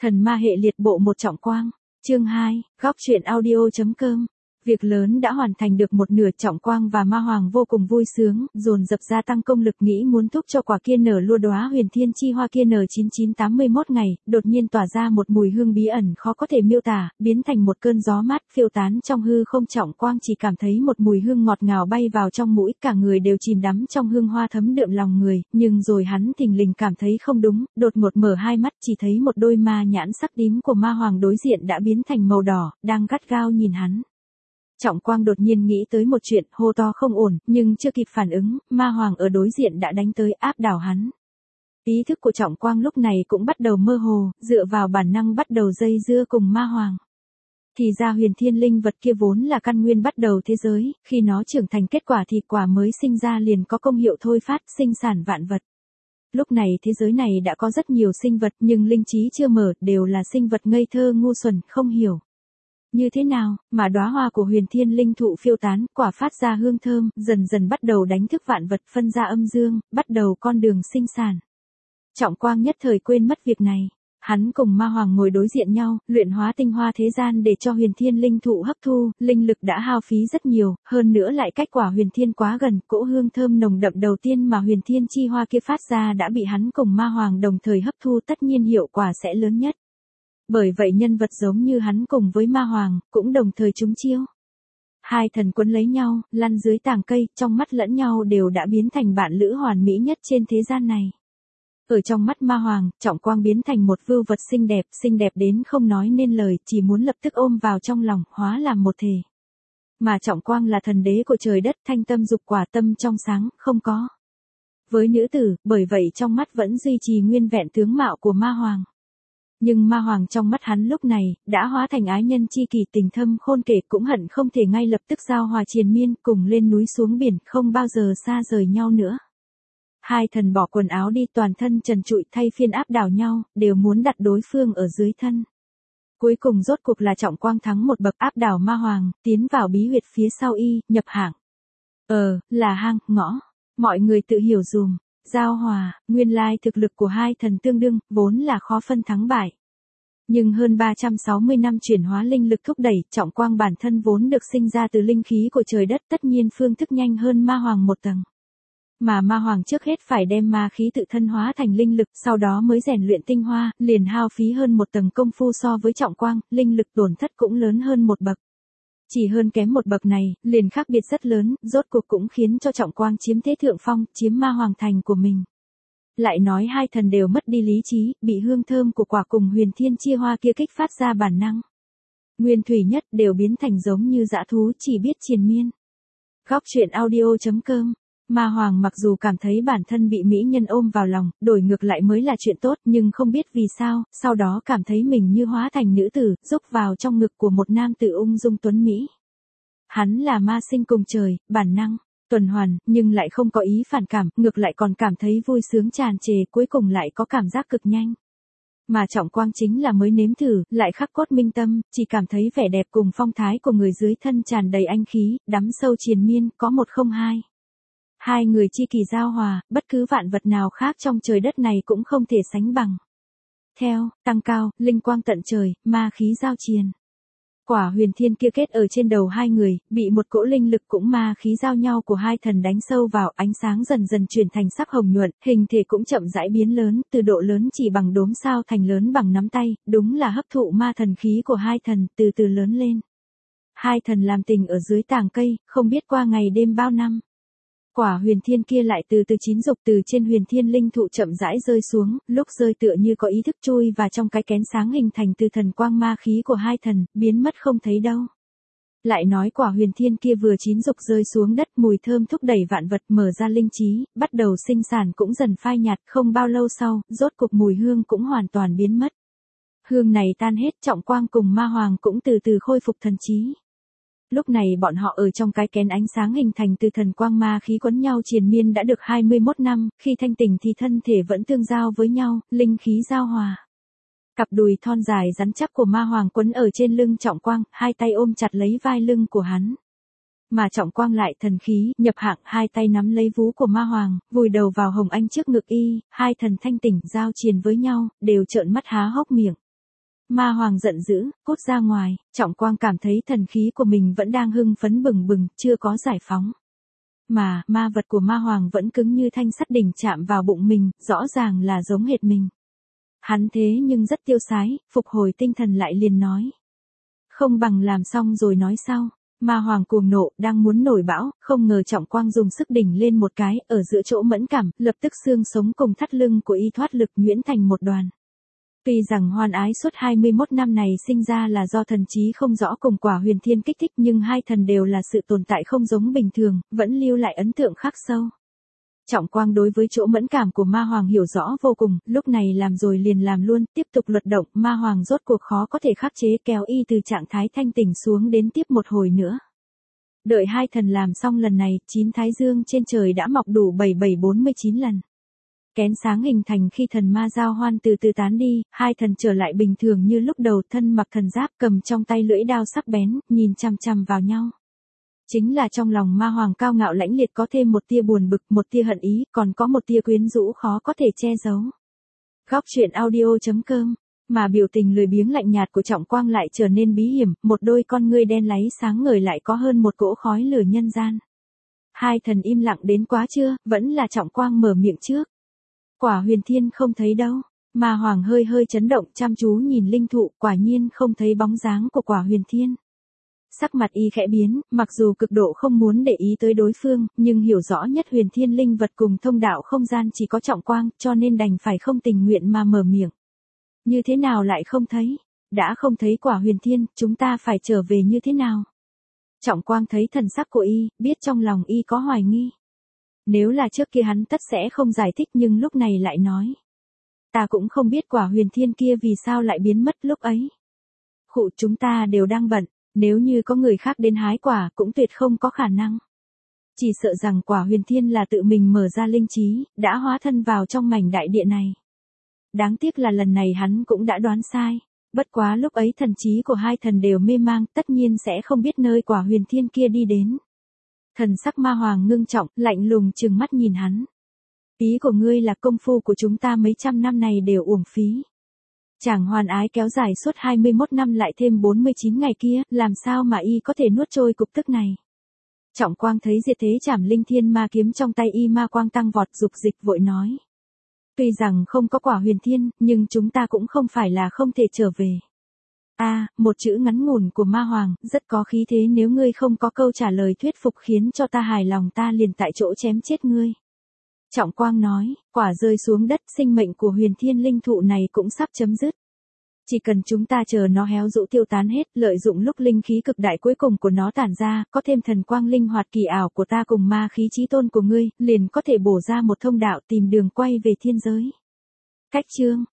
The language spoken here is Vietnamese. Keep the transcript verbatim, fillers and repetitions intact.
Thần ma hệ liệt bộ một Trọng Quang. Chương hai, góc truyện audio.com. Việc lớn đã hoàn thành được một nửa, Trọng Quang và Ma Hoàng vô cùng vui sướng, dồn dập gia tăng công lực nghĩ muốn thúc cho quả kia nở lua đóa huyền thiên chi hoa kia nở chín chín tám mươi mốt ngày, đột nhiên tỏa ra một mùi hương bí ẩn khó có thể miêu tả, biến thành một cơn gió mát phiêu tán trong hư không. Trọng Quang chỉ cảm thấy một mùi hương ngọt ngào bay vào trong mũi, cả người đều chìm đắm trong hương hoa thấm đượm lòng người, nhưng rồi hắn thình lình cảm thấy không đúng, đột ngột mở hai mắt chỉ thấy một đôi ma nhãn sắc tím của Ma Hoàng đối diện đã biến thành màu đỏ, đang gắt gao nhìn hắn. Trọng Quang đột nhiên nghĩ tới một chuyện, hô to không ổn, nhưng chưa kịp phản ứng, Ma Hoàng ở đối diện đã đánh tới áp đảo hắn. Ý thức của Trọng Quang lúc này cũng bắt đầu mơ hồ, dựa vào bản năng bắt đầu dây dưa cùng Ma Hoàng. Thì ra huyền thiên linh vật kia vốn là căn nguyên bắt đầu thế giới, khi nó trưởng thành kết quả thì quả mới sinh ra liền có công hiệu thôi phát, sinh sản vạn vật. Lúc này thế giới này đã có rất nhiều sinh vật nhưng linh trí chưa mở, đều là sinh vật ngây thơ ngu xuẩn, không hiểu. Như thế nào, mà đóa hoa của huyền thiên linh thụ phiêu tán, quả phát ra hương thơm, dần dần bắt đầu đánh thức vạn vật, phân ra âm dương, bắt đầu con đường sinh sản. Trọng Quang nhất thời quên mất việc này. Hắn cùng Ma Hoàng ngồi đối diện nhau, luyện hóa tinh hoa thế gian để cho huyền thiên linh thụ hấp thu, linh lực đã hao phí rất nhiều, hơn nữa lại cách quả huyền thiên quá gần, cỗ hương thơm nồng đậm đầu tiên mà huyền thiên chi hoa kia phát ra đã bị hắn cùng Ma Hoàng đồng thời hấp thu, tất nhiên hiệu quả sẽ lớn nhất. Bởi vậy nhân vật giống như hắn cùng với Ma Hoàng, cũng đồng thời trúng chiêu. Hai thần quấn lấy nhau, lăn dưới tàng cây, trong mắt lẫn nhau đều đã biến thành bạn lữ hoàn mỹ nhất trên thế gian này. Ở trong mắt Ma Hoàng, Trọng Quang biến thành một vưu vật xinh đẹp, xinh đẹp đến không nói nên lời, chỉ muốn lập tức ôm vào trong lòng, hóa làm một thể. Mà Trọng Quang là thần đế của trời đất, thanh tâm dục quả, tâm trong sáng, không có với nữ tử, bởi vậy trong mắt vẫn duy trì nguyên vẹn tướng mạo của Ma Hoàng. Nhưng Ma Hoàng trong mắt hắn lúc này, đã hóa thành ái nhân chi kỷ, tình thâm khôn kể, cũng hận không thể ngay lập tức giao hòa triền miên, cùng lên núi xuống biển, không bao giờ xa rời nhau nữa. Hai thần bỏ quần áo đi, toàn thân trần trụi, thay phiên áp đảo nhau, đều muốn đặt đối phương ở dưới thân. Cuối cùng rốt cuộc là Trọng Quang thắng một bậc, áp đảo Ma Hoàng, tiến vào bí huyệt phía sau y, nhập hạng. Ờ, là hang, ngõ. Mọi người tự hiểu dùm. Giao hòa, nguyên lai thực lực của hai thần tương đương, vốn là khó phân thắng bại. Nhưng hơn ba trăm sáu mươi năm chuyển hóa linh lực thúc đẩy, Trọng Quang bản thân vốn được sinh ra từ linh khí của trời đất, tất nhiên phương thức nhanh hơn Ma Hoàng một tầng. Mà Ma Hoàng trước hết phải đem ma khí tự thân hóa thành linh lực, sau đó mới rèn luyện tinh hoa, liền hao phí hơn một tầng công phu so với Trọng Quang, linh lực tổn thất cũng lớn hơn một bậc. Chỉ hơn kém một bậc này, liền khác biệt rất lớn, rốt cuộc cũng khiến cho Trọng Quang chiếm thế thượng phong, chiếm Ma Hoàng thành của mình. Lại nói hai thần đều mất đi lý trí, bị hương thơm của quả cùng huyền thiên chi hoa kia kích phát ra bản năng. Nguyên thủy nhất đều biến thành giống như dã thú, chỉ biết triền miên. Góc truyện audio.com. Ma Hoàng mặc dù cảm thấy bản thân bị mỹ nhân ôm vào lòng, đổi ngược lại mới là chuyện tốt, nhưng không biết vì sao, sau đó cảm thấy mình như hóa thành nữ tử, rúc vào trong ngực của một nam tử ung dung tuấn mỹ. Hắn là ma sinh cùng trời, bản năng, tuần hoàn, nhưng lại không có ý phản cảm, ngược lại còn cảm thấy vui sướng tràn trề, cuối cùng lại có cảm giác cực nhanh. Mà Trọng Quang chính là mới nếm thử, lại khắc cốt minh tâm, chỉ cảm thấy vẻ đẹp cùng phong thái của người dưới thân tràn đầy anh khí, đắm sâu triền miên, có một không hai. Hai người chi kỳ giao hòa, bất cứ vạn vật nào khác trong trời đất này cũng không thể sánh bằng. Theo, tăng cao, linh quang tận trời, ma khí giao triền. Quả huyền thiên kia kết ở trên đầu hai người, bị một cỗ linh lực cũng ma khí giao nhau của hai thần đánh sâu vào, ánh sáng dần dần chuyển thành sắc hồng nhuận, hình thể cũng chậm rãi biến lớn, từ độ lớn chỉ bằng đốm sao thành lớn bằng nắm tay, đúng là hấp thụ ma thần khí của hai thần, từ từ lớn lên. Hai thần làm tình ở dưới tàng cây, không biết qua ngày đêm bao năm. Quả huyền thiên kia lại từ từ chín dục từ trên huyền thiên linh thụ chậm rãi rơi xuống, lúc rơi tựa như có ý thức chui vào trong cái kén sáng hình thành từ thần quang ma khí của hai thần, biến mất không thấy đâu. Lại nói quả huyền thiên kia vừa chín dục rơi xuống đất, mùi thơm thúc đẩy vạn vật, mở ra linh trí, bắt đầu sinh sản cũng dần phai nhạt, không bao lâu sau, rốt cục mùi hương cũng hoàn toàn biến mất. Hương này tan hết, Trọng Quang cùng Ma Hoàng cũng từ từ khôi phục thần trí. Lúc này bọn họ ở trong cái kén ánh sáng hình thành từ thần quang ma khí quấn nhau triền miên đã được hai mươi mốt năm, khi thanh tỉnh thì thân thể vẫn tương giao với nhau, linh khí giao hòa. Cặp đùi thon dài rắn chắc của Ma Hoàng quấn ở trên lưng Trọng Quang, hai tay ôm chặt lấy vai lưng của hắn. Mà Trọng Quang lại thần khí, nhập hạng, hai tay nắm lấy vú của Ma Hoàng, vùi đầu vào hồng anh trước ngực y, hai thần thanh tỉnh giao triền với nhau, đều trợn mắt há hốc miệng. Ma Hoàng giận dữ, cút ra ngoài, Trọng Quang cảm thấy thần khí của mình vẫn đang hưng phấn bừng bừng, chưa có giải phóng. Mà, ma vật của Ma Hoàng vẫn cứng như thanh sắt đỉnh chạm vào bụng mình, rõ ràng là giống hệt mình. Hắn thế nhưng rất tiêu sái, phục hồi tinh thần lại liền nói. Không bằng làm xong rồi nói sau. Ma Hoàng cuồng nộ, đang muốn nổi bão, không ngờ Trọng Quang dùng sức đỉnh lên một cái, ở giữa chỗ mẫn cảm, lập tức xương sống cùng thắt lưng của y thoát lực nhuyễn thành một đoàn. Tuy rằng Hoan Ái suốt hai mươi mốt năm này sinh ra là do thần trí không rõ cùng Quả Huyền Thiên kích thích, nhưng hai thần đều là sự tồn tại không giống bình thường, vẫn lưu lại ấn tượng khắc sâu. Trọng Quang đối với chỗ mẫn cảm của Ma Hoàng hiểu rõ vô cùng, lúc này làm rồi liền làm luôn, tiếp tục luật động, Ma Hoàng rốt cuộc khó có thể khắc chế, kéo y từ trạng thái thanh tỉnh xuống đến tiếp một hồi nữa. Đợi hai thần làm xong lần này, chín thái dương trên trời đã mọc đủ bảy bảy bốn mươi chín lần. Kén sáng hình thành khi thần ma giao hoan từ từ tán đi, hai thần trở lại bình thường như lúc đầu, thân mặc thần giáp, cầm trong tay lưỡi đao sắc bén, nhìn chằm chằm vào nhau. Chính là trong lòng Ma Hoàng cao ngạo lãnh liệt có thêm một tia buồn bực, một tia hận ý, còn có một tia quyến rũ khó có thể che giấu. Góc truyện audio chấm com, mà biểu tình lười biếng lạnh nhạt của Trọng Quang lại trở nên bí hiểm, một đôi con ngươi đen láy sáng ngời lại có hơn một cỗ khói lửa nhân gian. Hai thần im lặng đến quá chưa, vẫn là Trọng Quang mở miệng trước. Quả Huyền Thiên không thấy đâu. Ma Hoàng hơi hơi chấn động, chăm chú nhìn linh thụ, quả nhiên không thấy bóng dáng của Quả Huyền Thiên. Sắc mặt y khẽ biến, mặc dù cực độ không muốn để ý tới đối phương, nhưng hiểu rõ nhất Huyền Thiên linh vật cùng thông đạo không gian chỉ có Trọng Quang, cho nên đành phải không tình nguyện mà mở miệng. Như thế nào lại không thấy? Đã không thấy Quả Huyền Thiên, chúng ta phải trở về như thế nào? Trọng Quang thấy thần sắc của y, biết trong lòng y có hoài nghi. Nếu là trước kia hắn tất sẽ không giải thích, nhưng lúc này lại nói. Ta cũng không biết Quả Huyền Thiên kia vì sao lại biến mất lúc ấy. Khụ, chúng ta đều đang bận, nếu như có người khác đến hái quả cũng tuyệt không có khả năng. Chỉ sợ rằng Quả Huyền Thiên là tự mình mở ra linh trí, đã hóa thân vào trong mảnh đại địa này. Đáng tiếc là lần này hắn cũng đã đoán sai. Bất quá lúc ấy thần trí của hai thần đều mê mang, tất nhiên sẽ không biết nơi Quả Huyền Thiên kia đi đến. Thần sắc Ma Hoàng ngưng trọng, lạnh lùng trừng mắt nhìn hắn. Ý của ngươi là công phu của chúng ta mấy trăm năm này đều uổng phí. Chàng Hoan Ái kéo dài suốt hai mươi mốt năm lại thêm bốn mươi chín ngày kia, làm sao mà y có thể nuốt trôi cục tức này. Trọng Quang thấy diệt thế trảm linh thiên ma kiếm trong tay y, ma quang tăng vọt, dục dịch vội nói. Tuy rằng không có Quả Huyền Thiên, nhưng chúng ta cũng không phải là không thể trở về. A, à, một chữ ngắn ngủn của Ma Hoàng, rất có khí thế, nếu ngươi không có câu trả lời thuyết phục khiến cho ta hài lòng, ta liền tại chỗ chém chết ngươi. Trọng Quang nói, quả rơi xuống đất, sinh mệnh của Huyền Thiên linh thụ này cũng sắp chấm dứt. Chỉ cần chúng ta chờ nó héo rũ tiêu tán hết, lợi dụng lúc linh khí cực đại cuối cùng của nó tản ra, có thêm thần quang linh hoạt kỳ ảo của ta cùng ma khí chí tôn của ngươi, liền có thể bổ ra một thông đạo tìm đường quay về thiên giới. Cách chương